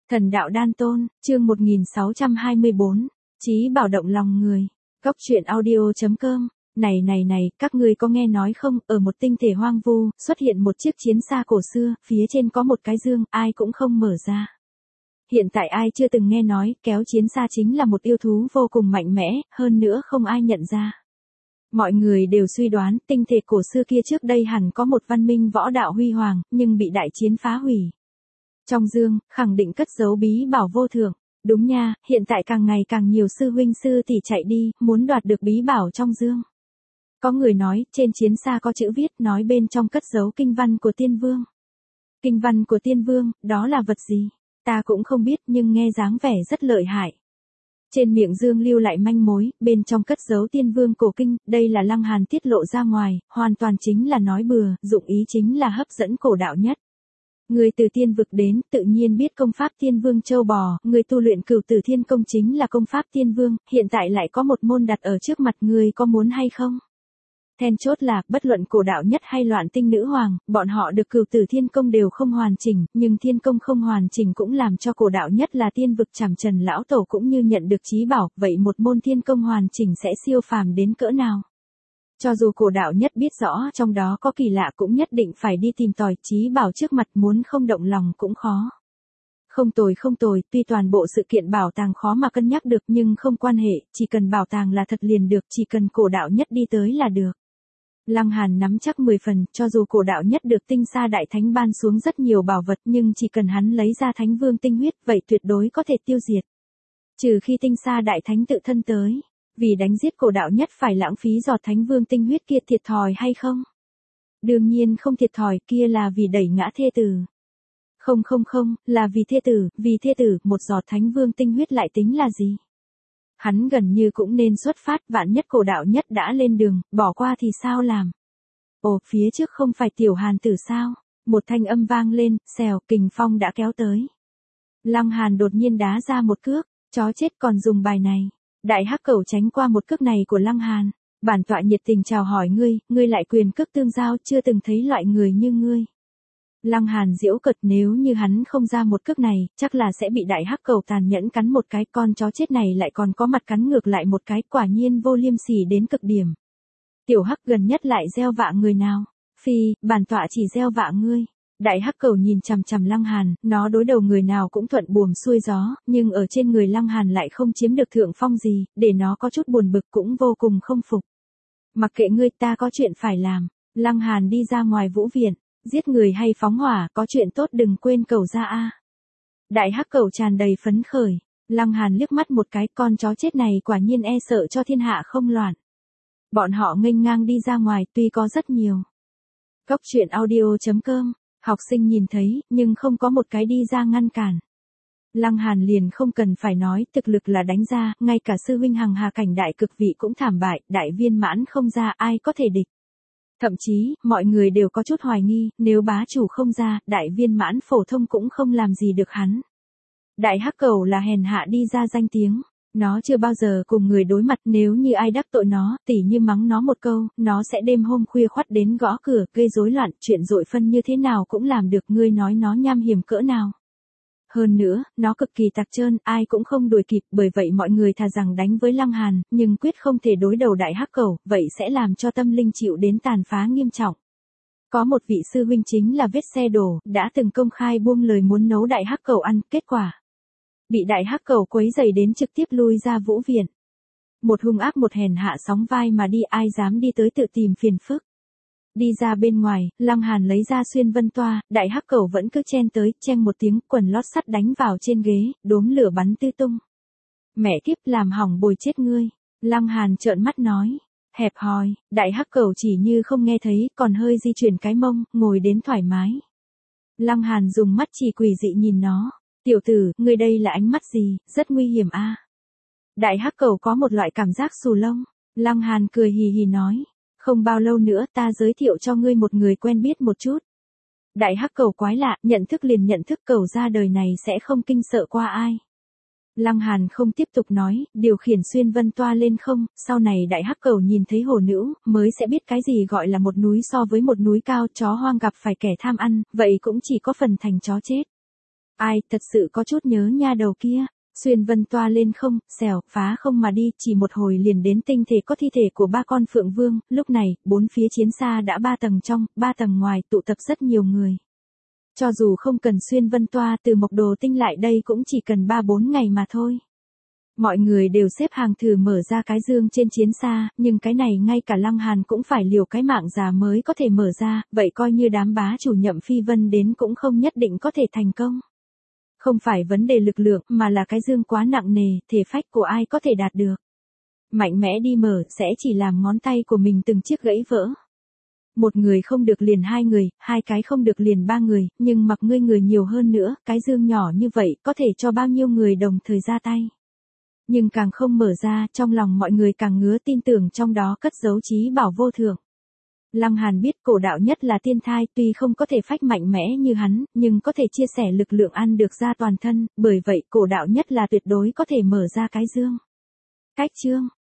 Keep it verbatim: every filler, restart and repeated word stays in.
Thần đạo đan tôn, chương một nghìn sáu trăm hai mươi bốn, Chí bảo động lòng người. Góc truyện audio chấm com. Này này này, các ngươi có nghe nói không, ở một tinh thể hoang vu, xuất hiện một chiếc chiến xa cổ xưa, phía trên có một cái dương, ai cũng không mở ra. Hiện tại ai chưa từng nghe nói, kéo chiến xa chính là một yêu thú vô cùng mạnh mẽ, hơn nữa không ai nhận ra. Mọi người đều suy đoán, tinh thể cổ xưa kia trước đây hẳn có một văn minh võ đạo huy hoàng, nhưng bị đại chiến phá hủy. Trong dương, khẳng định cất giấu bí bảo vô thượng. Đúng nha, hiện tại càng ngày càng nhiều sư huynh sư tỷ chạy đi, muốn đoạt được bí bảo trong dương. Có người nói, trên chiến xa có chữ viết, nói bên trong cất giấu kinh văn của tiên vương. Kinh văn của tiên vương, đó là vật gì? Ta cũng không biết, nhưng nghe dáng vẻ rất lợi hại. Trên miệng dương lưu lại manh mối, bên trong cất giấu tiên vương cổ kinh, đây là Lăng Hàn tiết lộ ra ngoài, hoàn toàn chính là nói bừa, dụng ý chính là hấp dẫn cổ đạo nhất. Người từ tiên vực đến, tự nhiên biết công pháp tiên vương châu bò, người tu luyện cửu tử thiên công chính là công pháp tiên vương, hiện tại lại có một môn đặt ở trước mặt người, có muốn hay không? Then chốt là, bất luận cổ đạo nhất hay loạn tinh nữ hoàng, bọn họ được cửu tử thiên công đều không hoàn chỉnh, nhưng thiên công không hoàn chỉnh cũng làm cho cổ đạo nhất là tiên vực Trảm Trần lão tổ cũng như nhận được chí bảo, vậy một môn thiên công hoàn chỉnh sẽ siêu phàm đến cỡ nào? Cho dù cổ đạo nhất biết rõ trong đó có kỳ lạ cũng nhất định phải đi tìm tòi, chí bảo trước mặt muốn không động lòng cũng khó. Không tồi không tồi, tuy toàn bộ sự kiện bảo tàng khó mà cân nhắc được nhưng không quan hệ, chỉ cần bảo tàng là thật liền được, chỉ cần cổ đạo nhất đi tới là được. Lăng Hàn nắm chắc mười phần, cho dù cổ đạo nhất được tinh sa đại thánh ban xuống rất nhiều bảo vật nhưng chỉ cần hắn lấy ra thánh vương tinh huyết vậy tuyệt đối có thể tiêu diệt. Trừ khi tinh sa đại thánh tự thân tới. Vì đánh giết cổ đạo nhất phải lãng phí giọt thánh vương tinh huyết kia thiệt thòi hay không? Đương nhiên không thiệt thòi, kia là vì đẩy ngã thê tử. Không không không, là vì thê tử, vì thê tử, một giọt thánh vương tinh huyết lại tính là gì? Hắn gần như cũng nên xuất phát, vạn nhất cổ đạo nhất đã lên đường, bỏ qua thì sao làm? Ồ, phía trước không phải tiểu Hàn tử sao? Một thanh âm vang lên, xèo, kình phong đã kéo tới. Lăng Hàn đột nhiên đá ra một cước, chó chết còn dùng bài này. Đại hắc cẩu tránh qua một cước này của Lăng Hàn. Bản tọa nhiệt tình chào hỏi ngươi, ngươi lại quyền cước tương giao, chưa từng thấy loại người như ngươi. Lăng Hàn giễu cợt, nếu như hắn không ra một cước này, chắc là sẽ bị đại hắc cẩu tàn nhẫn cắn một cái, con chó chết này lại còn có mặt cắn ngược lại một cái, quả nhiên vô liêm sỉ đến cực điểm. Tiểu hắc gần nhất lại gieo vạ người nào? Phi, bản tọa chỉ gieo vạ ngươi. Đại hắc cẩu nhìn chằm chằm Lăng Hàn, nó đối đầu người nào cũng thuận buồm xuôi gió, nhưng ở trên người Lăng Hàn lại không chiếm được thượng phong gì, để nó có chút buồn bực cũng vô cùng không phục. Mặc kệ ngươi, ta có chuyện phải làm. Lăng Hàn đi ra ngoài vũ viện, giết người hay phóng hỏa, có chuyện tốt đừng quên cầu ra a. Đại hắc cẩu tràn đầy phấn khởi, Lăng Hàn liếc mắt một cái, con chó chết này quả nhiên e sợ cho thiên hạ không loạn. Bọn họ nghênh ngang đi ra ngoài, tuy có rất nhiều. Góc truyện audio chấm com. Học sinh nhìn thấy, nhưng không có một cái đi ra ngăn cản. Lăng Hàn liền không cần phải nói, thực lực là đánh ra, ngay cả sư huynh hằng hà cảnh đại cực vị cũng thảm bại, đại viên mãn không ra, ai có thể địch. Thậm chí, mọi người đều có chút hoài nghi, nếu bá chủ không ra, đại viên mãn phổ thông cũng không làm gì được hắn. Đại hắc cẩu là hèn hạ đi ra danh tiếng. Nó chưa bao giờ cùng người đối mặt, nếu như ai đắc tội nó, tỉ như mắng nó một câu, nó sẽ đêm hôm khuya khoắt đến gõ cửa, gây rối loạn, chuyện dội phân như thế nào cũng làm được, ngươi nói nó nham hiểm cỡ nào. Hơn nữa, nó cực kỳ tạc trơn, ai cũng không đuổi kịp, bởi vậy mọi người thà rằng đánh với Lăng Hàn, nhưng quyết không thể đối đầu đại hắc cẩu, vậy sẽ làm cho tâm linh chịu đến tàn phá nghiêm trọng. Có một vị sư huynh chính là vết xe đổ, đã từng công khai buông lời muốn nấu đại hắc cẩu ăn, kết quả bị đại hắc cẩu quấy rầy đến trực tiếp lui ra vũ viện. Một hung ác một hèn hạ sóng vai mà đi, ai dám đi tới tự tìm phiền phức. Đi ra bên ngoài, Lăng Hàn lấy ra xuyên vân toa, đại hắc cẩu vẫn cứ chen tới, cheng một tiếng, quần lót sắt đánh vào trên ghế, đốm lửa bắn tứ tung. Mẹ kiếp, làm hỏng bồi chết ngươi. Lăng Hàn trợn mắt nói, hẹp hòi, đại hắc cẩu chỉ như không nghe thấy, còn hơi di chuyển cái mông, ngồi đến thoải mái. Lăng Hàn dùng mắt chỉ quỷ dị nhìn nó. Tiểu tử, ngươi đây là ánh mắt gì, rất nguy hiểm a. Đại hắc cẩu có một loại cảm giác xù lông. Lăng Hàn cười hì hì nói, không bao lâu nữa ta giới thiệu cho ngươi một người quen biết một chút. Đại hắc cẩu quái lạ, nhận thức liền nhận thức, cẩu ra đời này sẽ không kinh sợ qua ai. Lăng Hàn không tiếp tục nói, điều khiển xuyên vân toa lên không, sau này đại hắc cẩu nhìn thấy hồ nữ, mới sẽ biết cái gì gọi là một núi so với một núi cao, chó hoang gặp phải kẻ tham ăn, vậy cũng chỉ có phần thành chó chết. Ai, thật sự có chút nhớ nha đầu kia. Xuyên Vân toa lên không, xèo, phá không mà đi, chỉ một hồi liền đến tinh thể có thi thể của ba con Phượng Vương, lúc này, bốn phía chiến xa đã ba tầng trong, ba tầng ngoài, tụ tập rất nhiều người. Cho dù không cần Xuyên Vân toa từ Mộc Đồ Tinh lại đây cũng chỉ cần ba bốn ngày mà thôi. Mọi người đều xếp hàng thử mở ra cái dương trên chiến xa, nhưng cái này ngay cả Lăng Hàn cũng phải liều cái mạng già mới có thể mở ra, vậy coi như đám bá chủ Nhậm Phi Vân đến cũng không nhất định có thể thành công. Không phải vấn đề lực lượng mà là cái dương quá nặng nề, thể phách của ai có thể đạt được. Mạnh mẽ đi mở sẽ chỉ làm ngón tay của mình từng chiếc gãy vỡ. Một người không được liền hai người, hai cái không được liền ba người, nhưng mặc ngươi người nhiều hơn nữa, cái dương nhỏ như vậy có thể cho bao nhiêu người đồng thời ra tay. Nhưng càng không mở ra, trong lòng mọi người càng ngứa tin tưởng trong đó cất giấu trí bảo vô thượng. Lăng Hàn biết cổ đạo nhất là tiên thai, tuy không có thể phách mạnh mẽ như hắn, nhưng có thể chia sẻ lực lượng ăn được ra toàn thân, bởi vậy cổ đạo nhất là tuyệt đối có thể mở ra cái dương. Cách chương